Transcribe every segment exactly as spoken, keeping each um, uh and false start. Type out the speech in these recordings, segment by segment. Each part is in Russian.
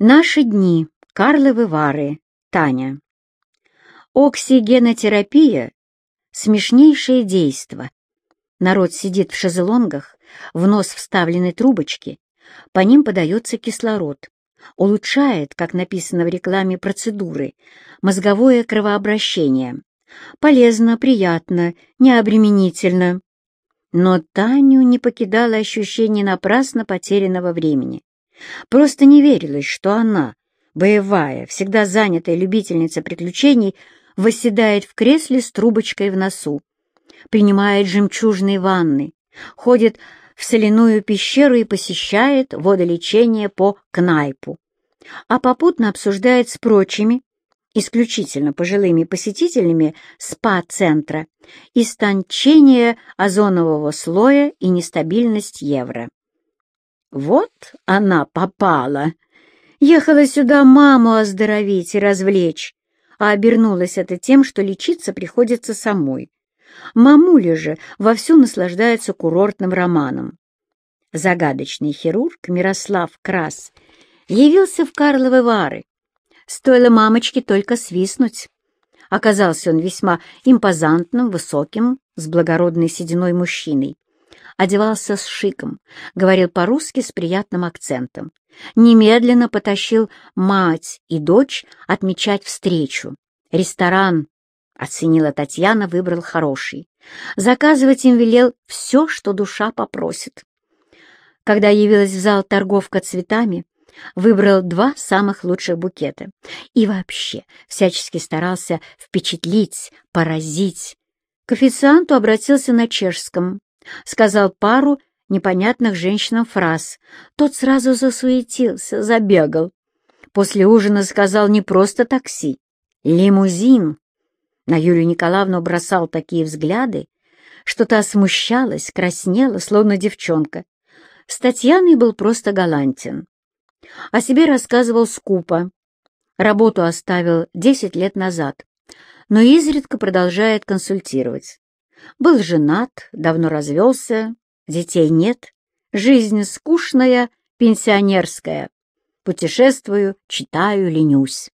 Наши дни. Карловы Вары. Таня. Оксигенотерапия — смешнейшее действо. Народ сидит в шезлонгах, в нос вставлены трубочки, по ним подается кислород. Улучшает, как написано в рекламе, процедуры, мозговое кровообращение. Полезно, приятно, необременительно. Но Таню не покидало ощущение напрасно потерянного времени. Просто не верилось, что она, боевая, всегда занятая любительница приключений, восседает в кресле с трубочкой в носу, принимает жемчужные ванны, ходит в соляную пещеру и посещает водолечение по Кнайпу, а попутно обсуждает с прочими, исключительно пожилыми посетителями спа-центра, истончение озонового слоя и нестабильность евро. Вот она попала. Ехала сюда маму оздоровить и развлечь, а обернулась это тем, что лечиться приходится самой. Мамуля же вовсю наслаждается курортным романом. Загадочный хирург Мирослав Крас явился в Карловы Вары. Стоило мамочке только свистнуть. Оказался он весьма импозантным, высоким, с благородной сединой мужчиной. Одевался с шиком, говорил по-русски с приятным акцентом. Немедленно потащил мать и дочь отмечать встречу. Ресторан, оценила Татьяна, выбрал хороший. Заказывать им велел все, что душа попросит. Когда явилась в зал торговка цветами, выбрал два самых лучших букета. И вообще всячески старался впечатлить, поразить. К официанту обратился на чешском. Сказал пару непонятных женщинам фраз. Тот сразу засуетился, забегал. После ужина сказал не просто такси, лимузин. На Юлию Николаевну бросал такие взгляды, что та смущалась, краснела, словно девчонка. С Татьяной был просто галантен. О себе рассказывал скупо. Работу оставил десять лет назад, но изредка продолжает консультировать. Был женат, давно развелся, детей нет, жизнь скучная, пенсионерская. Путешествую, читаю, ленюсь.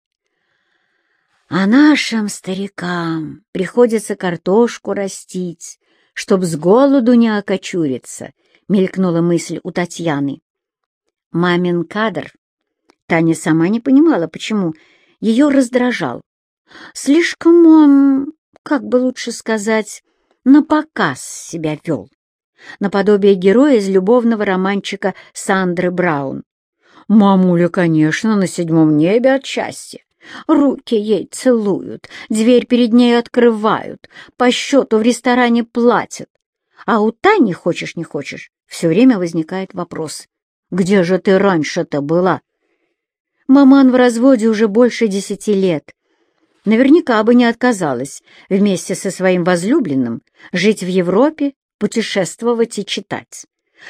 А нашим старикам приходится картошку растить, чтоб с голоду не окочуриться, мелькнула мысль у Татьяны. Мамин кадр. Таня сама не понимала, почему. Ее раздражал. Слишком он, как бы лучше сказать, напоказ себя вел. Наподобие героя из любовного романчика Сандры Браун. Мамуля, конечно, на седьмом небе от счастья. Руки ей целуют, дверь перед ней открывают, по счету в ресторане платят. А у Тани, хочешь не хочешь, все время возникает вопрос: где же ты раньше-то была? Маман в разводе уже больше десяти лет. Наверняка бы не отказалась вместе со своим возлюбленным жить в Европе, путешествовать и читать.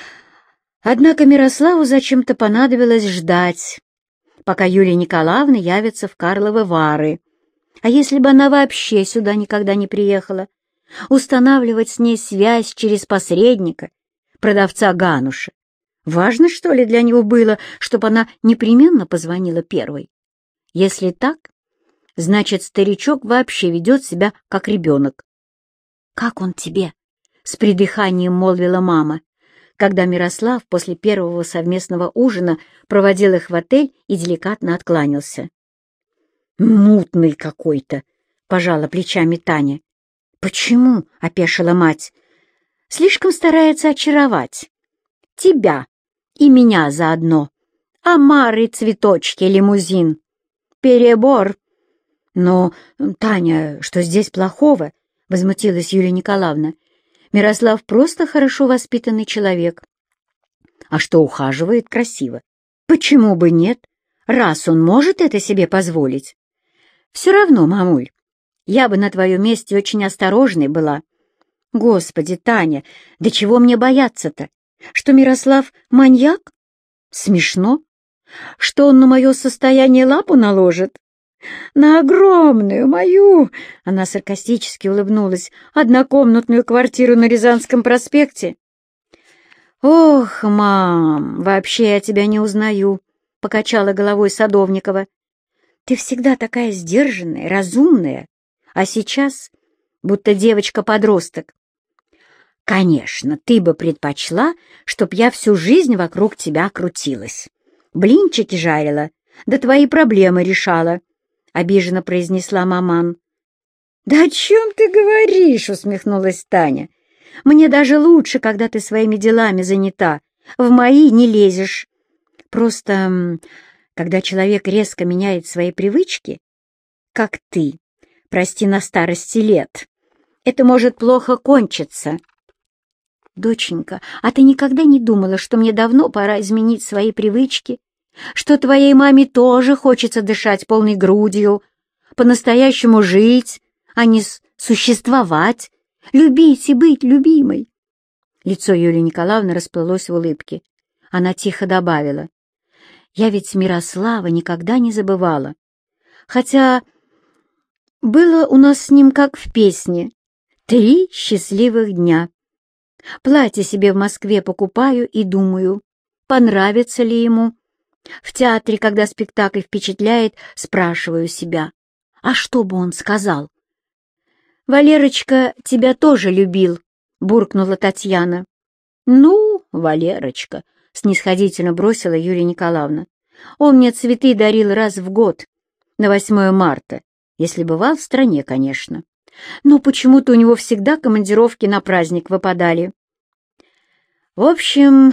Однако Мирославу зачем-то понадобилось ждать, пока Юлия Николаевна явится в Карловы Вары. А если бы она вообще сюда никогда не приехала? Устанавливать с ней связь через посредника, продавца Гануша. Важно, что ли, для него было, чтобы она непременно позвонила первой? Если так, значит, старичок вообще ведет себя как ребенок. «Как он тебе?» — с придыханием молвила мама, когда Мирослав после первого совместного ужина проводил их в отель и деликатно откланялся. «Мутный какой-то», — пожала плечами Таня. «Почему?» — опешила мать. «Слишком старается очаровать. Тебя и меня заодно. Омары, цветочки, лимузин. Перебор». «Но, Таня, что здесь плохого?» — возмутилась Юлия Николаевна. «Мирослав просто хорошо воспитанный человек. А что ухаживает красиво? Почему бы нет, раз он может это себе позволить? Все равно, мамуль, я бы на твоем месте очень осторожной была. Господи, Таня, да чего мне бояться-то? Что Мирослав маньяк? Смешно. Что он на мое состояние лапу наложит? На огромную мою, она саркастически улыбнулась, однокомнатную квартиру на Рязанском проспекте? Ох, мам, вообще я тебя не узнаю. — покачала головой Садовникова. «Ты всегда такая сдержанная, разумная, а сейчас будто девочка-подросток. Конечно, ты бы предпочла, чтоб я всю жизнь вокруг тебя крутилась. Блинчики жарила, да твои проблемы решала», — обиженно произнесла маман. «Да о чем ты говоришь?» — усмехнулась Таня. «Мне даже лучше, когда ты своими делами занята, в мои не лезешь. Просто, когда человек резко меняет свои привычки, как ты, прости, на старости лет, это может плохо кончиться». «Доченька, а ты никогда не думала, что мне давно пора изменить свои привычки, что твоей маме тоже хочется дышать полной грудью, по-настоящему жить, а не существовать, любить и быть любимой?» Лицо Юлии Николаевны расплылось в улыбке. Она тихо добавила: «Я ведь Мирослава никогда не забывала, хотя было у нас с ним как в песне «Три счастливых дня». Платье себе в Москве покупаю и думаю, понравится ли ему. В театре, когда спектакль впечатляет, спрашиваю себя, а что бы он сказал?» «Валерочка тебя тоже любил», — буркнула Татьяна. «Ну, Валерочка», — снисходительно бросила Юлия Николаевна. «Он мне цветы дарил раз в год, на восьмое марта, если бывал в стране, конечно. Но почему-то у него всегда командировки на праздник выпадали». «В общем,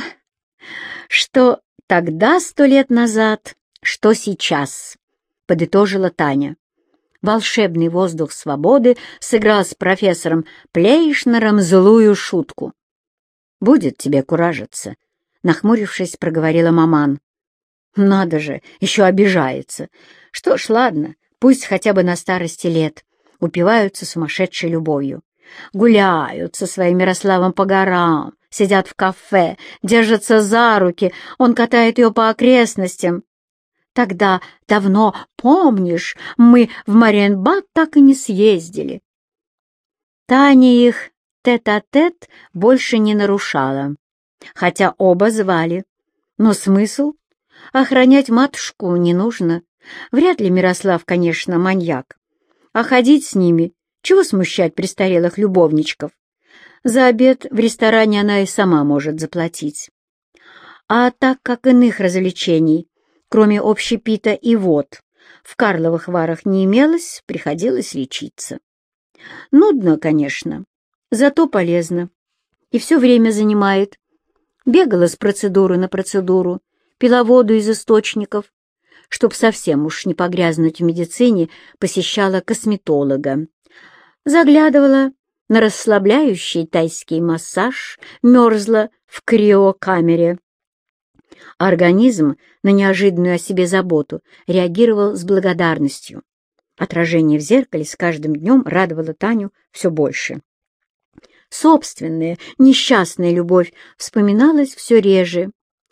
что тогда, сто лет назад, что сейчас», — подытожила Таня. Волшебный воздух свободы сыграл с профессором Плейшнером злую шутку. «Будет тебе куражиться», — нахмурившись, проговорила маман. «Надо же, еще обижается. Что ж, ладно, пусть хотя бы на старости лет упиваются сумасшедшей любовью. Гуляют со своим Мирославом по горам, сидят в кафе, держатся за руки, он катает ее по окрестностям. Тогда давно, помнишь, мы в Мариенбад так и не съездили». Таня их тет-а-тет больше не нарушала, хотя оба звали. Но смысл? Охранять матушку не нужно. Вряд ли Мирослав, конечно, маньяк. А ходить с ними, чего смущать престарелых любовничков? За обед в ресторане она и сама может заплатить. А так как иных развлечений, кроме общепита и вод, в Карловых Варах не имелось, приходилось лечиться. Нудно, конечно, зато полезно. И все время занимает. Бегала с процедуры на процедуру, пила воду из источников. Чтоб совсем уж не погрязнуть в медицине, посещала косметолога. Заглядывала на расслабляющий тайский массаж, мерзла в криокамере. Организм на неожиданную о себе заботу реагировал с благодарностью. Отражение в зеркале с каждым днем радовало Таню все больше. Собственная несчастная любовь вспоминалась все реже.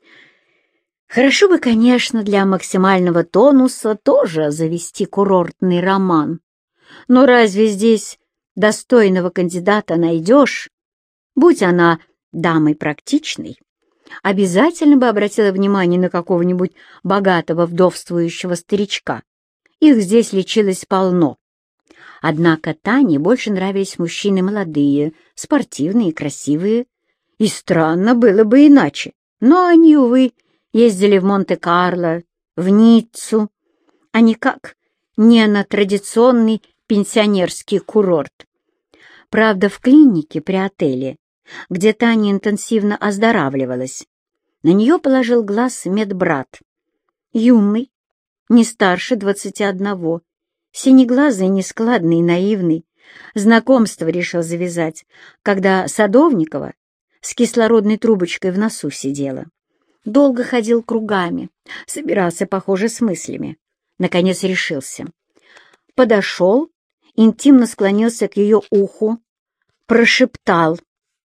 Хорошо бы, конечно, для максимального тонуса тоже завести курортный роман. Но разве здесь достойного кандидата найдешь? Будь она дамой практичной, обязательно бы обратила внимание на какого-нибудь богатого вдовствующего старичка. Их здесь лечилось полно. Однако Тане больше нравились мужчины молодые, спортивные, красивые. И странно было бы иначе. Но они, увы, ездили в Монте-Карло, в Ниццу, а никак не на традиционный пенсионерский курорт. Правда, в клинике при отеле, где Таня интенсивно оздоравливалась, на нее положил глаз медбрат. Юный, не старше двадцати одного, синеглазый, нескладный и наивный. Знакомство решил завязать, когда Садовникова с кислородной трубочкой в носу сидела. Долго ходил кругами, собирался, похоже, с мыслями. Наконец решился. Подошел, интимно склонился к ее уху, прошептал: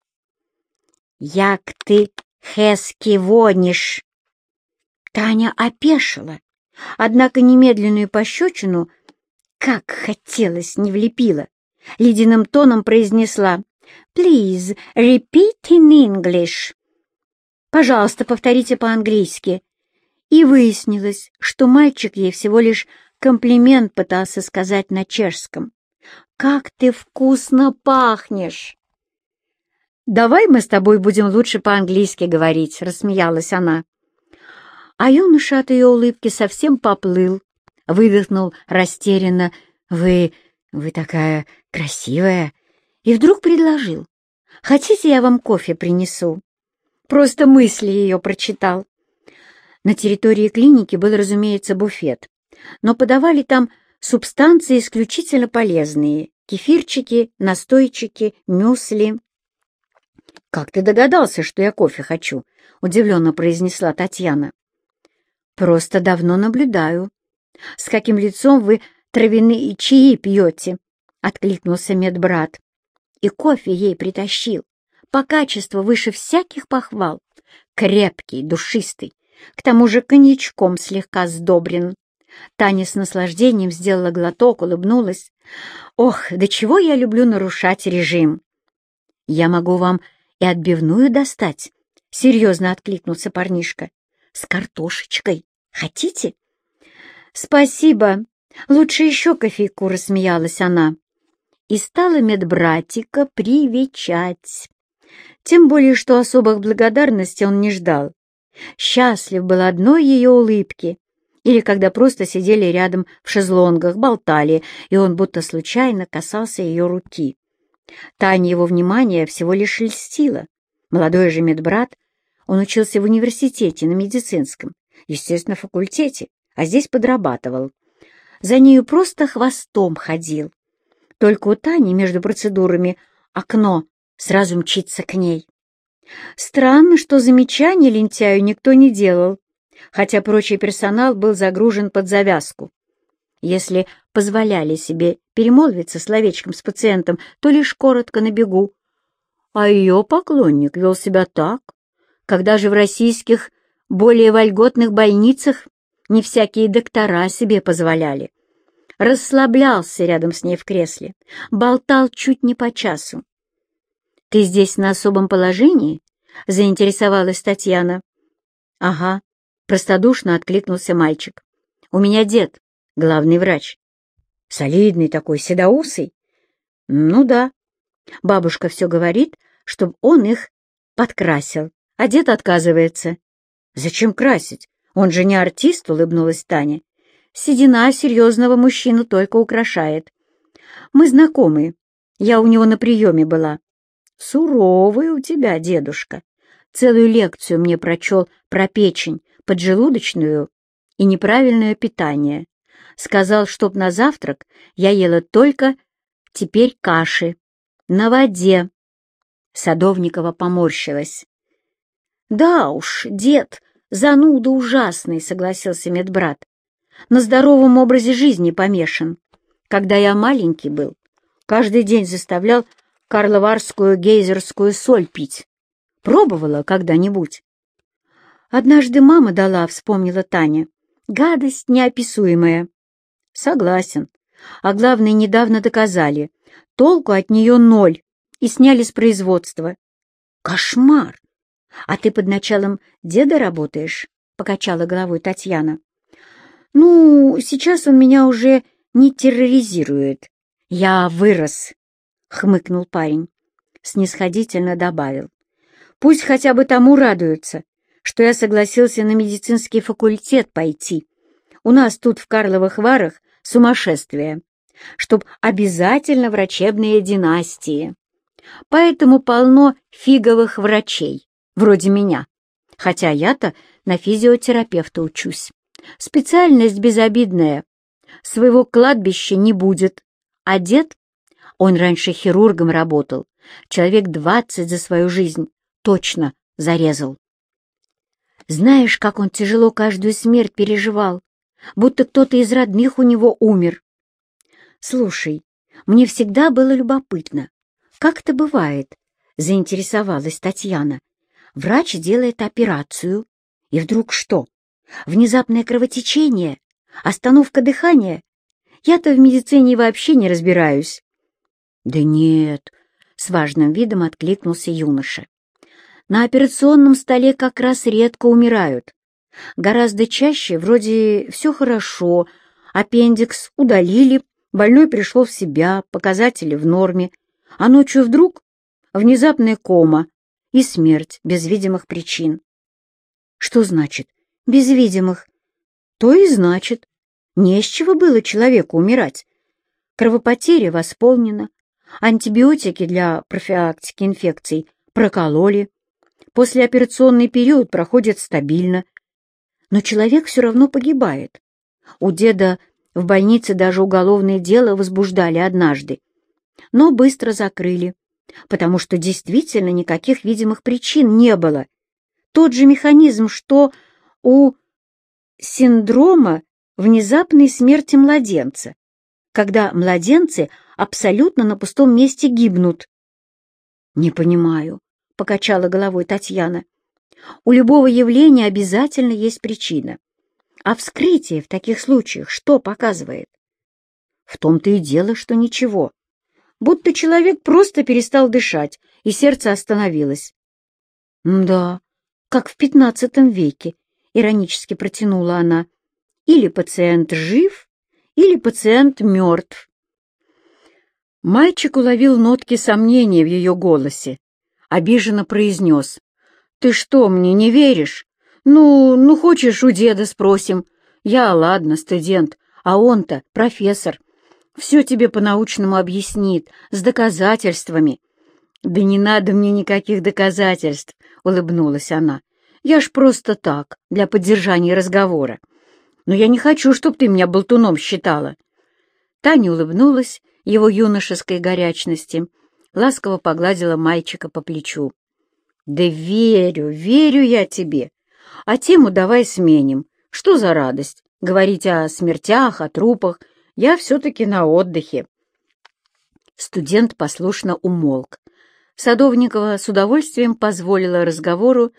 «Як ты хэски вонишь!» Таня опешила, однако немедленную пощечину, как хотелось, не влепила. Ледяным тоном произнесла: «Please repeat in English». «Пожалуйста, повторите по-английски». И выяснилось, что мальчик ей всего лишь комплимент пытался сказать на чешском. «Как ты вкусно пахнешь!» «Давай мы с тобой будем лучше по-английски говорить», — рассмеялась она. А юноша от ее улыбки совсем поплыл, выдохнул растерянно: «Вы... вы такая красивая!» И вдруг предложил: «Хотите, я вам кофе принесу?» Просто мысли ее прочитал. На территории клиники был, разумеется, буфет, но подавали там субстанции исключительно полезные — кефирчики, настойчики, мюсли. «Как ты догадался, что я кофе хочу?» — удивленно произнесла Татьяна. «Просто давно наблюдаю. С каким лицом вы травяные чаи пьете?» — откликнулся медбрат. И кофе ей притащил. По качеству выше всяких похвал. Крепкий, душистый, к тому же коньячком слегка сдобрен. Таня с наслаждением сделала глоток, улыбнулась. «Ох, до чего я люблю нарушать режим!» «Я могу вам и отбивную достать», — серьезно откликнулся парнишка. «С картошечкой. Хотите?» «Спасибо. Лучше еще кофейку», — рассмеялась она. И стала медбратика привечать. Тем более, что особых благодарностей он не ждал. Счастлив был одной ее улыбки, или когда просто сидели рядом в шезлонгах, болтали, и он будто случайно касался ее руки. Таня его внимание всего лишь льстила. Молодой же медбрат, он учился в университете на медицинском, естественно, факультете, а здесь подрабатывал. За нею просто хвостом ходил. Только у Тани между процедурами окно сразу мчится к ней. Странно, что замечаний лентяю никто не делал, хотя прочий персонал был загружен под завязку. Если позволяли себе перемолвиться словечком с пациентом, то лишь коротко на бегу. А ее поклонник вел себя так, когда же в российских более вольготных больницах не всякие доктора себе позволяли. Расслаблялся рядом с ней в кресле, болтал чуть не по часу. «Ты здесь на особом положении?» — заинтересовалась Татьяна. «Ага», — простодушно откликнулся мальчик. «У меня дед, главный врач». «Солидный такой, седоусый?» «Ну да. Бабушка все говорит, чтобы он их подкрасил, а дед отказывается». «Зачем красить? Он же не артист», — улыбнулась Таня. «Седина серьезного мужчину только украшает. Мы знакомы. Я у него на приеме была». «Суровый у тебя дедушка. Целую лекцию мне прочел про печень, поджелудочную и неправильное питание. Сказал, чтоб на завтрак я ела только теперь каши. На воде». Садовникова поморщилась. «Да уж, дед, зануда ужасный», — согласился медбрат. «На здоровом образе жизни помешан. Когда я маленький был, каждый день заставлял карловарскую гейзерскую соль пить. Пробовала когда-нибудь?» «Однажды мама дала», — вспомнила Таня. «Гадость неописуемая». «Согласен. А главное, недавно доказали. Толку от нее ноль и сняли с производства». «Кошмар! А ты под началом деда работаешь?» — покачала головой Татьяна. «Ну, сейчас он меня уже не терроризирует. Я вырос», — хмыкнул парень. Снисходительно добавил. «Пусть хотя бы тому радуются, что я согласился на медицинский факультет пойти. У нас тут в Карловых Варах сумасшествие, чтоб обязательно врачебные династии. Поэтому полно фиговых врачей, вроде меня, хотя я-то на физиотерапевта учусь. Специальность безобидная, своего кладбища не будет, а дед, он раньше хирургом работал, человек двадцать за свою жизнь точно зарезал. Знаешь, как он тяжело каждую смерть переживал, будто кто-то из родных у него умер. Слушай, мне всегда было любопытно, как это бывает, заинтересовалась Татьяна. Врач делает операцию, и вдруг что? Внезапное кровотечение? Остановка дыхания? Я-то в медицине вообще не разбираюсь. Да нет, с важным видом откликнулся юноша. На операционном столе как раз редко умирают. Гораздо чаще вроде все хорошо, аппендикс удалили, больной пришел в себя, показатели в норме, а ночью вдруг внезапная кома и смерть без видимых причин. Что значит «без видимых»? То и значит, не с чего было человеку умирать. Кровопотеря восполнена, антибиотики для профилактики инфекций прокололи, послеоперационный период проходит стабильно, но человек все равно погибает. У деда в больнице даже уголовное дело возбуждали однажды, но быстро закрыли, потому что действительно никаких видимых причин не было. Тот же механизм, что у синдрома внезапной смерти младенца, когда младенцы абсолютно на пустом месте гибнут. «Не понимаю», — покачала головой Татьяна. «У любого явления обязательно есть причина. А вскрытие в таких случаях что показывает?» «В том-то и дело, что ничего. Будто человек просто перестал дышать, и сердце остановилось». «Да, как в пятнадцатом веке», — иронически протянула она. «Или пациент жив, или пациент мертв». Мальчик уловил нотки сомнения в ее голосе. Обиженно произнес: «Ты что, мне не веришь? Ну, ну хочешь, у деда спросим. Я, ладно, студент, а он-то профессор. Все тебе по-научному объяснит, с доказательствами». «Да не надо мне никаких доказательств», — улыбнулась она. «Я ж просто так, для поддержания разговора. Но я не хочу, чтобы ты меня болтуном считала». Таня улыбнулась его юношеской горячности, ласково погладила мальчика по плечу. «Да верю, верю я тебе. А тему давай сменим. Что за радость? Говорить о смертях, о трупах. Я все-таки на отдыхе». Студент послушно умолк. Садовникова с удовольствием позволила разговору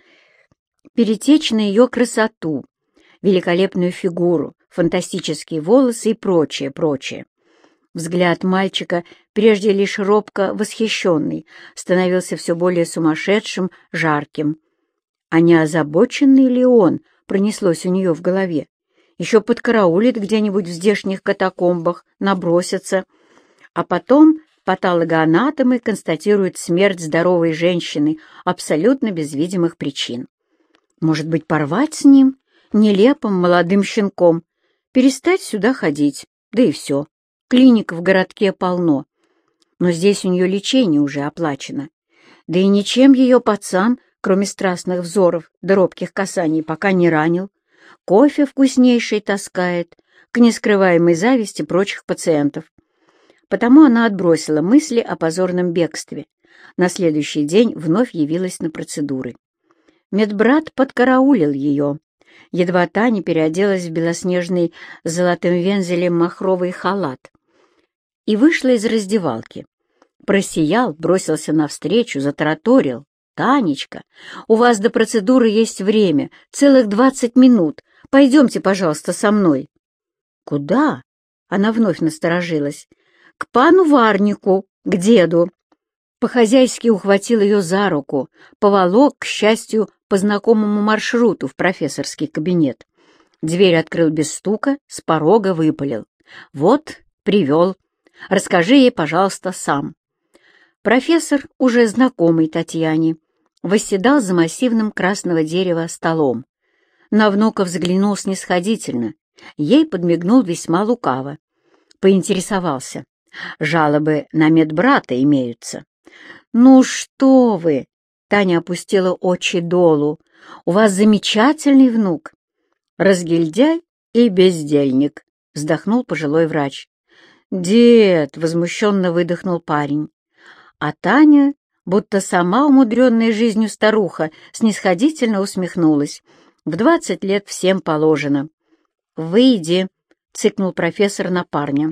перетечь на ее красоту, великолепную фигуру, фантастические волосы и прочее, прочее. Взгляд мальчика, прежде лишь робко восхищенный, становился все более сумасшедшим, жарким. А не озабоченный ли он, пронеслось у нее в голове, еще подкараулит где-нибудь в здешних катакомбах, набросится, а потом патологоанатомы констатируют смерть здоровой женщины абсолютно без видимых причин. Может быть, порвать с ним, нелепым молодым щенком, перестать сюда ходить, да и все. Клиник в городке полно, но здесь у нее лечение уже оплачено. Да и ничем ее пацан, кроме страстных взоров да робких касаний, пока не ранил. Кофе вкуснейший таскает, к нескрываемой зависти прочих пациентов. Потому она отбросила мысли о позорном бегстве. На следующий день вновь явилась на процедуры. Медбрат подкараулил ее. Едва Таня переоделась в белоснежный с золотым вензелем махровый халат и вышла из раздевалки. Просиял, бросился навстречу, затараторил. «Танечка, у вас до процедуры есть время, целых двадцать минут. Пойдемте, пожалуйста, со мной». «Куда?» — она вновь насторожилась. «К пану Варнику, к деду». По-хозяйски ухватил ее за руку, поволок, к счастью, по знакомому маршруту в профессорский кабинет. Дверь открыл без стука, с порога выпалил. «Вот, привел. Расскажи ей, пожалуйста, сам». Профессор, уже знакомый Татьяне, восседал за массивным красного дерева столом. На внука взглянул снисходительно, ей подмигнул весьма лукаво. Поинтересовался. «Жалобы на медбрата имеются?» «Ну что вы!» — Таня опустила очи долу. «У вас замечательный внук!» «Разгильдяй и бездельник!» — вздохнул пожилой врач. «Дед!» — возмущенно выдохнул парень. А Таня, будто сама умудренная жизнью старуха, снисходительно усмехнулась. «В двадцать лет всем положено». «Выйди!» — цыкнул профессор на парня.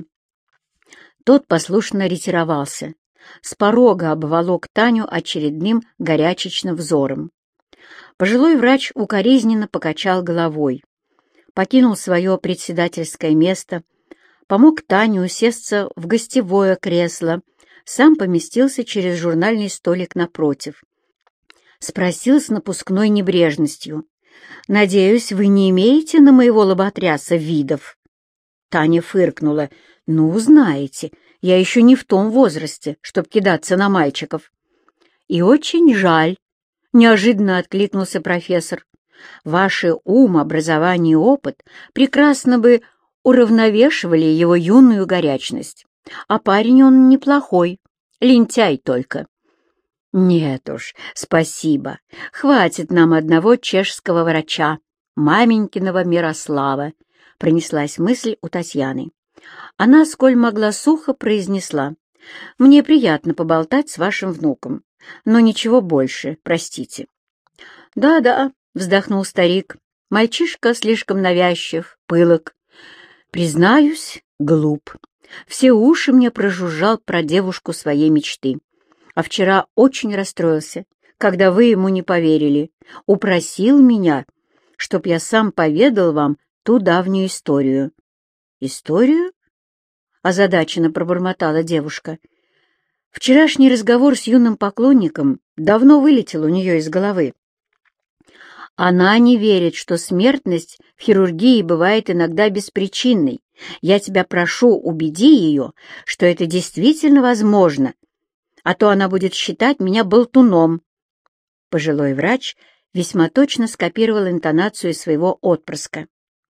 Тот послушно ретировался. С порога обволок Таню очередным горячечным взором. Пожилой врач укоризненно покачал головой, покинул свое председательское место, помог Тане усесться в гостевое кресло, сам поместился через журнальный столик напротив. Спросил с напускной небрежностью. Надеюсь, вы не имеете на моего лоботряса видов?» Таня фыркнула. «Ну, знаете, я еще не в том возрасте, чтоб кидаться на мальчиков». «И очень жаль», — неожиданно откликнулся профессор. «Ваши ум, образование и опыт прекрасно бы уравновешивали его юную горячность. А парень он неплохой, лентяй только». «Нет уж, спасибо. Хватит нам одного чешского врача, маменькиного Мирослава», — пронеслась мысль у Татьяны. Она, сколь могла, сухо произнесла: «Мне приятно поболтать с вашим внуком, но ничего больше, простите». «Да-да», — вздохнул старик, — «мальчишка слишком навязчив, пылок. Признаюсь, глуп. Все уши мне прожужжал про девушку своей мечты. А вчера очень расстроился, когда вы ему не поверили. Упросил меня, чтоб я сам поведал вам ту давнюю историю». «Историю?» — озадаченно пробормотала девушка. Вчерашний разговор с юным поклонником давно вылетел у нее из головы. Она не верит, что смертность в хирургии бывает иногда беспричинной. Я тебя прошу, убеди ее, что это действительно возможно, а то она будет считать меня болтуном». Пожилой врач весьма точно скопировал интонацию своего отпрыска.